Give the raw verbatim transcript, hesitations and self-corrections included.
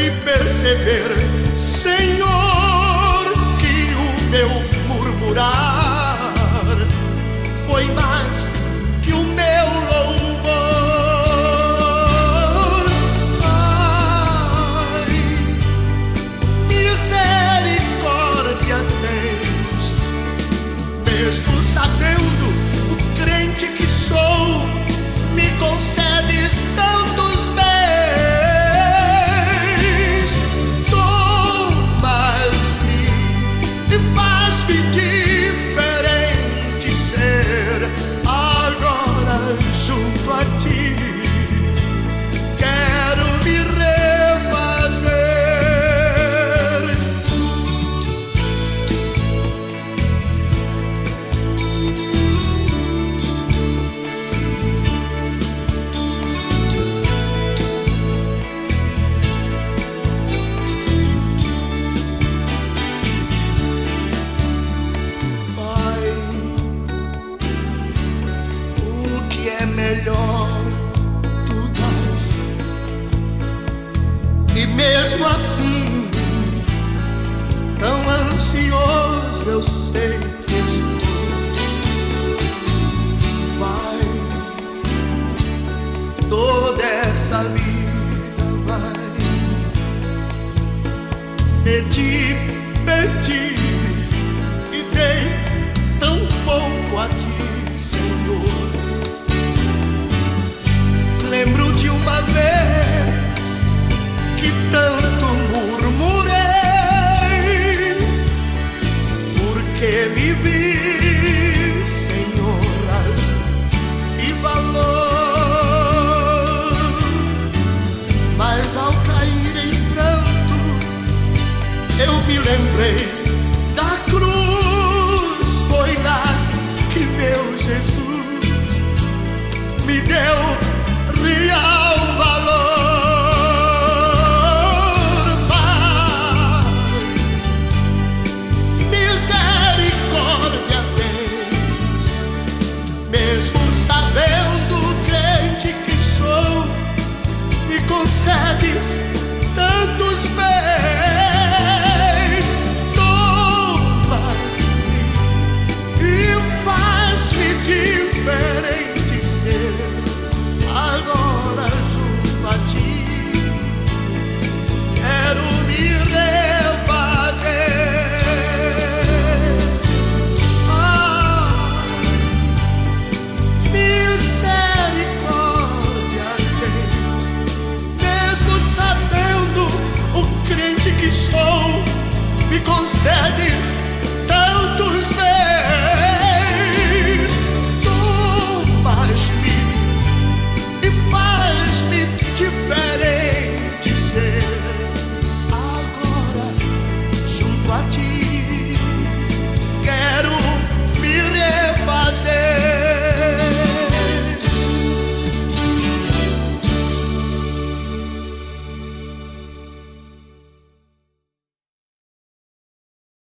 fui perceber, Senhor, que o meu murmurar foi mais que o meu louvor. Ai, misericórdia tens, mesmo sabendo o crente que sou, me concedes tantos bens. Tomas-me e faz-me diferente ser agora junto a ti. Quero me refazer. Pai, o que é melhor tu dás, e mesmo assim tão ansioso eu sei que estou. Vai, toda essa vida vai pedir, pedir, e dei tão pouco a ti, Senhor. Lembro de uma vez que tanto murmurei, porque me vi sem honras e valor. Mas ao cair em pranto, eu me lembrei da cruz. Foi lá que meu Jesus me deu